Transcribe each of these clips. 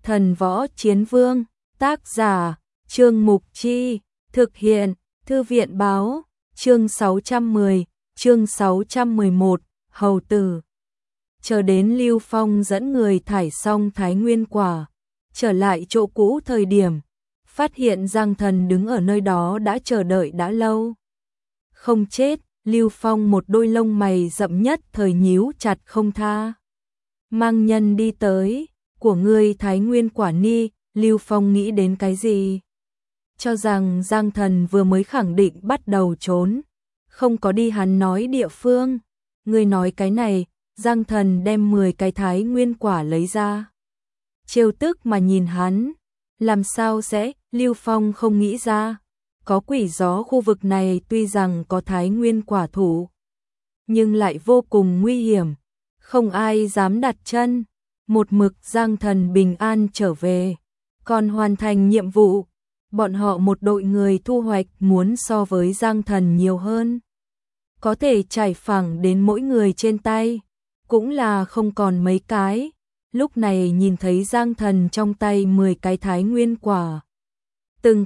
Thần Võ Chiến Vương, tác giả, Trương Mục Chi, thực hiện, Thư viện báo, chương 610, chương 611, Hầu Tử. Chờ đến Lưu Phong dẫn người thải xong Thái Nguyên Quả, trở lại chỗ cũ thời điểm, phát hiện Giang Thần đứng ở nơi đó đã chờ đợi đã lâu. Không chết, Lưu Phong một đôi lông mày rậm nhất thời nhíu chặt không tha. Mang nhân đi tới, của ngươi Thái Nguyên Quả ni, Lưu Phong nghĩ đến cái gì? Cho rằng Giang Thần vừa mới khẳng định bắt đầu trốn, không có đi hắn nói địa phương. Ngươi nói cái này, Giang Thần đem 10 cái Thái Nguyên Quả lấy ra. Trêu tức mà nhìn hắn, làm sao sẽ, Lưu Phong không nghĩ ra. Có quỷ gió khu vực này tuy rằng có Thái Nguyên Quả thủ, nhưng lại vô cùng nguy hiểm, không ai dám đặt chân. Một mực Giang Thần bình an trở về, còn hoàn thành nhiệm vụ, bọn họ một đội người thu hoạch muốn so với Giang Thần nhiều hơn. Có thể trải phẳng đến mỗi người trên tay, cũng là không còn mấy cái. Lúc này nhìn thấy Giang Thần trong tay 10 cái Thái Nguyên Quả, từng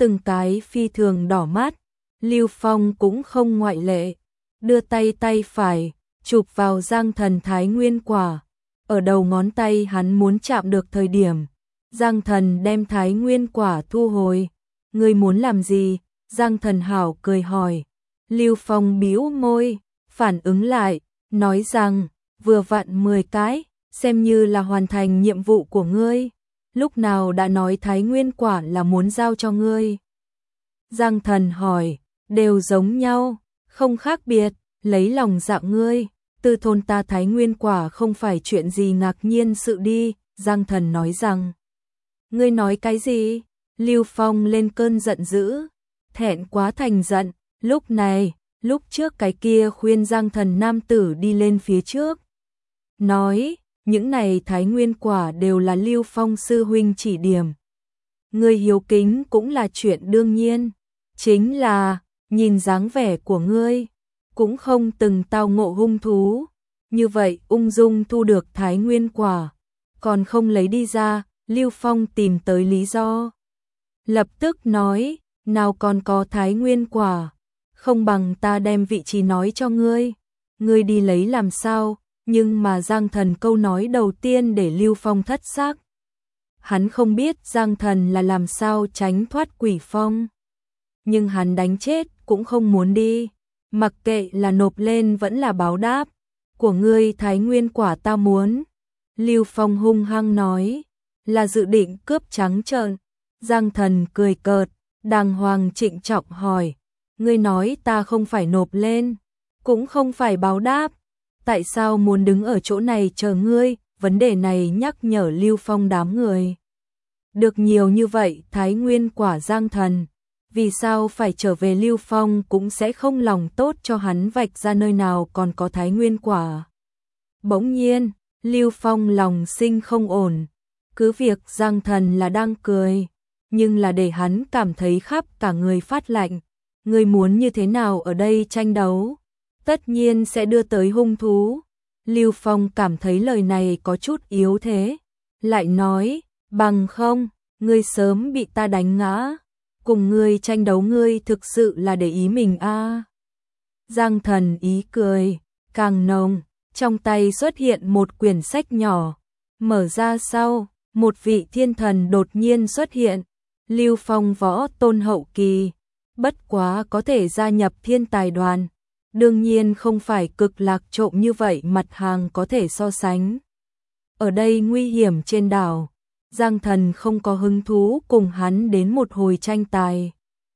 cái phi thường đỏ mắt. Lưu Phong cũng không ngoại lệ, đưa tay phải chụp vào Giang Thần Thái Nguyên Quả. Ở đầu ngón tay hắn muốn chạm được thời điểm, Giang Thần đem Thái Nguyên Quả thu hồi. Ngươi muốn làm gì? Giang Thần hảo cười hỏi. Lưu Phong bĩu môi, phản ứng lại, nói rằng, vừa vặn 10 cái, xem như là hoàn thành nhiệm vụ của ngươi. Lúc nào đã nói Thái Nguyên Quả là muốn giao cho ngươi? Giang Thần hỏi, đều giống nhau, không khác biệt, lấy lòng dạng ngươi. Từ thôn ta Thái Nguyên Quả không phải chuyện gì ngạc nhiên sự đi. Giang Thần nói rằng, ngươi nói cái gì? Lưu Phong lên cơn giận dữ, thẹn quá thành giận. Lúc này, lúc trước cái kia khuyên Giang Thần nam tử đi lên phía trước, nói, những này Thái Nguyên Quả đều là Lưu Phong sư huynh chỉ điểm. Ngươi hiếu kính cũng là chuyện đương nhiên, chính là, nhìn dáng vẻ của ngươi, cũng không từng tao ngộ hung thú, như vậy ung dung thu được Thái Nguyên Quả, còn không lấy đi ra. Lưu Phong tìm tới lý do, lập tức nói, nào còn có Thái Nguyên Quả, không bằng ta đem vị trí nói cho ngươi, ngươi đi lấy làm sao? Nhưng mà Giang Thần câu nói đầu tiên để Lưu Phong thất sắc. Hắn không biết Giang Thần là làm sao tránh thoát quỷ phong, nhưng hắn đánh chết cũng không muốn đi, mặc kệ là nộp lên vẫn là báo đáp. Của ngươi Thái Nguyên Quả ta muốn. Lưu Phong hung hăng nói, là dự định cướp trắng trợn. Giang Thần cười cợt, đàng hoàng trịnh trọng hỏi, ngươi nói ta không phải nộp lên, cũng không phải báo đáp, tại sao muốn đứng ở chỗ này chờ ngươi? Vấn đề này nhắc nhở Lưu Phong đám người. Được nhiều như vậy Thái Nguyên Quả Giang Thần, vì sao phải trở về? Lưu Phong cũng sẽ không lòng tốt cho hắn vạch ra nơi nào còn có Thái Nguyên Quả. Bỗng nhiên, Lưu Phong lòng sinh không ổn, cứ việc Giang Thần là đang cười, nhưng là để hắn cảm thấy khắp cả người phát lạnh. Ngươi muốn như thế nào ở đây tranh đấu? Tất nhiên sẽ đưa tới hung thú. Lưu Phong cảm thấy lời này có chút yếu thế, lại nói, bằng không, ngươi sớm bị ta đánh ngã, cùng ngươi tranh đấu ngươi thực sự là để ý mình a. Giang Thần ý cười càng nồng, trong tay xuất hiện một quyển sách nhỏ, mở ra sau, một vị thiên thần đột nhiên xuất hiện. Lưu Phong võ tôn hậu kỳ, bất quá có thể gia nhập thiên tài đoàn, đương nhiên không phải cực lạc trộm như vậy mặt hàng có thể so sánh. Ở đây nguy hiểm trên đảo, Giang Thần không có hứng thú cùng hắn đến một hồi tranh tài.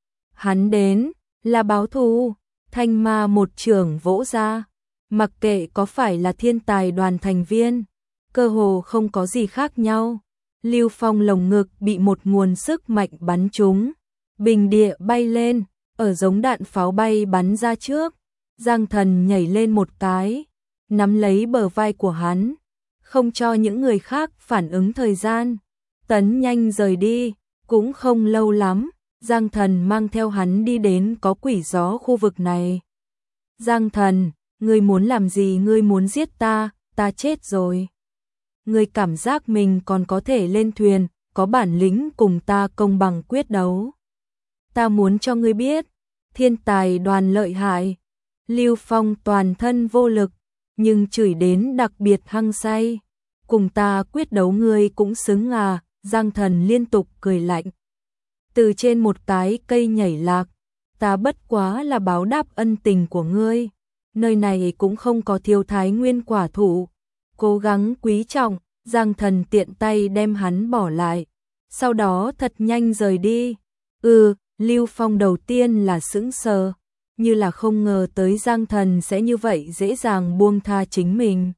Hắn đến là báo thù. Thanh ma một chưởng vỗ ra, mặc kệ có phải là thiên tài đoàn thành viên, cơ hồ không có gì khác nhau. Lưu Phong lồng ngực bị một nguồn sức mạnh bắn trúng, bình địa bay lên, ở giống đạn pháo bay bắn ra trước. Giang Thần nhảy lên một cái, nắm lấy bờ vai của hắn, không cho những người khác phản ứng thời gian, tấn nhanh rời đi. Cũng không lâu lắm, Giang Thần mang theo hắn đi đến có quỷ gió khu vực này. Giang Thần, ngươi muốn làm gì? Ngươi muốn giết ta, ta chết rồi. ngươi cảm giác mình còn có thể lên thuyền, có bản lĩnh cùng ta công bằng quyết đấu. Ta muốn cho ngươi biết, thiên tài đoàn lợi hại. Lưu Phong toàn thân vô lực, nhưng chửi đến đặc biệt hăng say. Cùng ta quyết đấu ngươi cũng xứng à, Giang Thần liên tục cười lạnh. Từ trên một cái cây nhảy lạc, ta bất quá là báo đáp ân tình của ngươi. Nơi này cũng không có thiếu thái nguyên quả thụ. Cố gắng quý trọng, Giang Thần tiện tay đem hắn bỏ lại. Sau đó thật nhanh rời đi. Lưu Phong đầu tiên là sững sờ, như là không ngờ tới Giang Thần sẽ như vậy dễ dàng buông tha chính mình.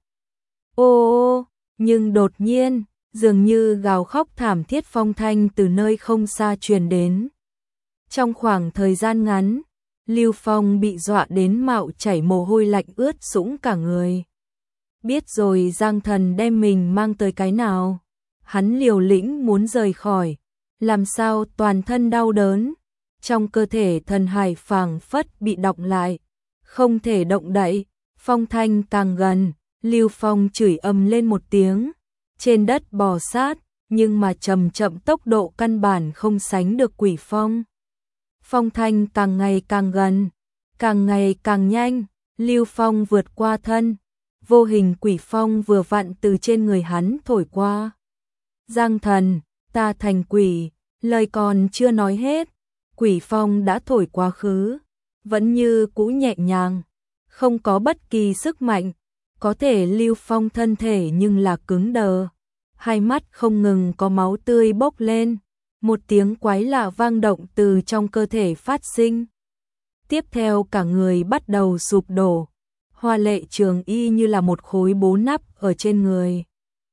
Ô, nhưng đột nhiên, dường như gào khóc thảm thiết phong thanh từ nơi không xa truyền đến. Trong khoảng thời gian ngắn, Lưu Phong bị dọa đến mạo chảy mồ hôi lạnh ướt sũng cả người. Biết rồi Giang Thần đem mình mang tới cái nào, hắn liều lĩnh muốn rời khỏi, làm sao toàn thân đau đớn, trong cơ thể thần hải phảng phất bị đọng lại, không thể động đậy. Phong thanh càng gần, Lưu Phong chửi ầm lên một tiếng, trên đất bò sát, nhưng mà chậm chậm tốc độ căn bản không sánh được quỷ phong. Phong thanh càng ngày càng gần, càng ngày càng nhanh, Lưu Phong vượt qua thân, vô hình quỷ phong vừa vặn từ trên người hắn thổi qua. Giang Thần, ta thành quỷ, lời còn chưa nói hết, quỷ phong đã thổi quá khứ, vẫn như cũ nhẹ nhàng, không có bất kỳ sức mạnh, có thể Lưu Phong thân thể nhưng là cứng đờ, hai mắt không ngừng có máu tươi bốc lên, một tiếng quái lạ vang động từ trong cơ thể phát sinh. Tiếp theo cả người bắt đầu sụp đổ, hoa lệ trường y như là một khối bố nắp ở trên người.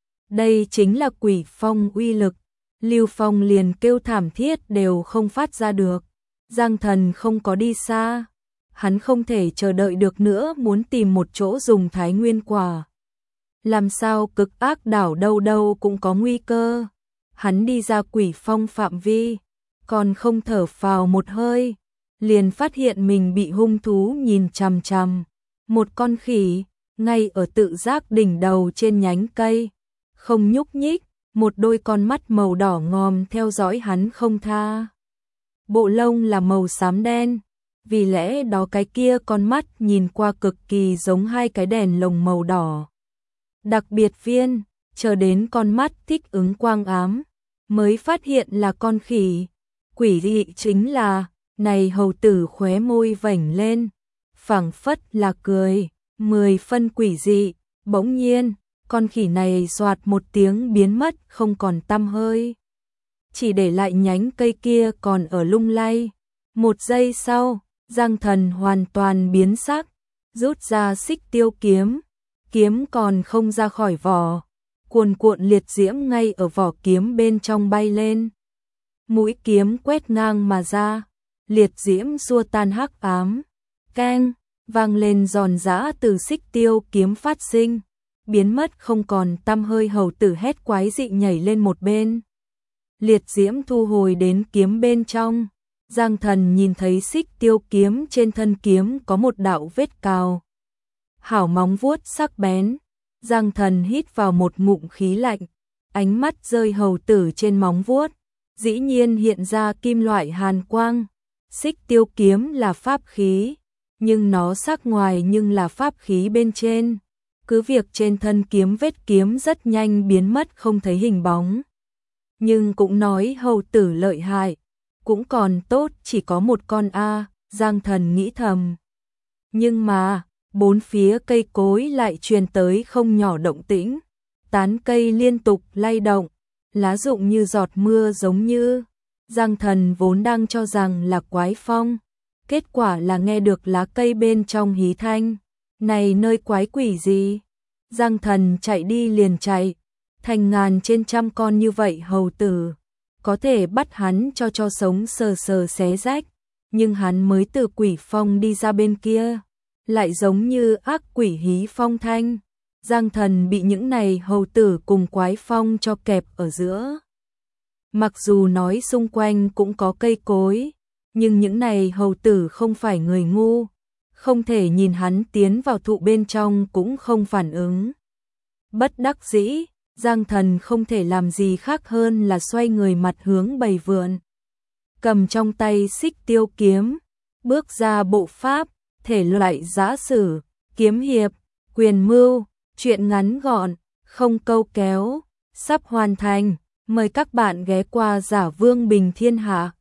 Đây chính là quỷ phong uy lực, Lưu Phong liền kêu thảm thiết đều không phát ra được. Giang Thần không có đi xa, hắn không thể chờ đợi được nữa, muốn tìm một chỗ dùng thái nguyên quả. Làm sao cực ác đảo đâu đâu cũng có nguy cơ. Hắn đi ra quỷ phong phạm vi, còn không thở phào một hơi, liền phát hiện mình bị hung thú nhìn chằm chằm. Một con khỉ, ngay ở tự giác đỉnh đầu trên nhánh cây, không nhúc nhích, một đôi con mắt màu đỏ ngòm theo dõi hắn không tha. Bộ lông là màu xám đen, vì lẽ đó cái kia con mắt nhìn qua cực kỳ giống hai cái đèn lồng màu đỏ. Đặc biệt viên, chờ đến con mắt thích ứng quang ám, mới phát hiện là con khỉ. Quỷ dị chính là, này hầu tử khóe môi vểnh lên, phảng phất là cười, 10 phân quỷ dị. Bỗng nhiên, con khỉ này xoạt một tiếng biến mất không còn tăm hơi, chỉ để lại nhánh cây kia còn ở lung lay. Một giây sau, Giang Thần hoàn toàn biến sắc, rút ra xích tiêu kiếm, kiếm còn không ra khỏi vỏ, cuồn cuộn liệt diễm ngay ở vỏ kiếm bên trong bay lên. Mũi kiếm quét ngang mà ra, liệt diễm xua tan hắc ám, keng, vang lên giòn giã từ xích tiêu kiếm phát sinh, biến mất không còn tăm hơi. Hầu tử hét quái dị nhảy lên một bên. Liệt diễm thu hồi đến kiếm bên trong, Giang Thần nhìn thấy xích tiêu kiếm trên thân kiếm có một đạo vết cào. Hảo móng vuốt sắc bén, Giang Thần hít vào một ngụm khí lạnh, ánh mắt rơi hầu tử trên móng vuốt, dĩ nhiên hiện ra kim loại hàn quang. Xích tiêu kiếm là pháp khí, nhưng nó sắc ngoài nhưng là pháp khí bên trên. Cứ việc trên thân kiếm vết kiếm rất nhanh biến mất không thấy hình bóng, nhưng cũng nói hầu tử lợi hại, cũng còn tốt chỉ có một con A, Giang Thần nghĩ thầm. Nhưng mà, bốn phía cây cối lại truyền tới không nhỏ động tĩnh, tán cây liên tục lay động, lá rụng như giọt mưa giống như. Giang Thần vốn đang cho rằng là quái phong, kết quả là nghe được lá cây bên trong hí thanh. Này nơi quái quỷ gì? Giang Thần chạy đi liền chạy, thành ngàn trên trăm con như vậy hầu tử, có thể bắt hắn cho sống sờ sờ xé rách, nhưng hắn mới từ quỷ phong đi ra bên kia, lại giống như ác quỷ hí phong thanh. Giang Thần bị những này hầu tử cùng quái phong cho kẹp ở giữa. Mặc dù nói xung quanh cũng có cây cối, nhưng những này hầu tử không phải người ngu, không thể nhìn hắn tiến vào thụ bên trong cũng không phản ứng. Bất đắc dĩ, Giang Thần không thể làm gì khác hơn là xoay người mặt hướng bầy vượn. Cầm trong tay xích tiêu kiếm, bước ra bộ pháp, thể loại giã sử, kiếm hiệp, quyền mưu, truyện ngắn gọn, không câu kéo, sắp hoàn thành. Mời các bạn ghé qua Giả Vương Bình Thiên Hạ.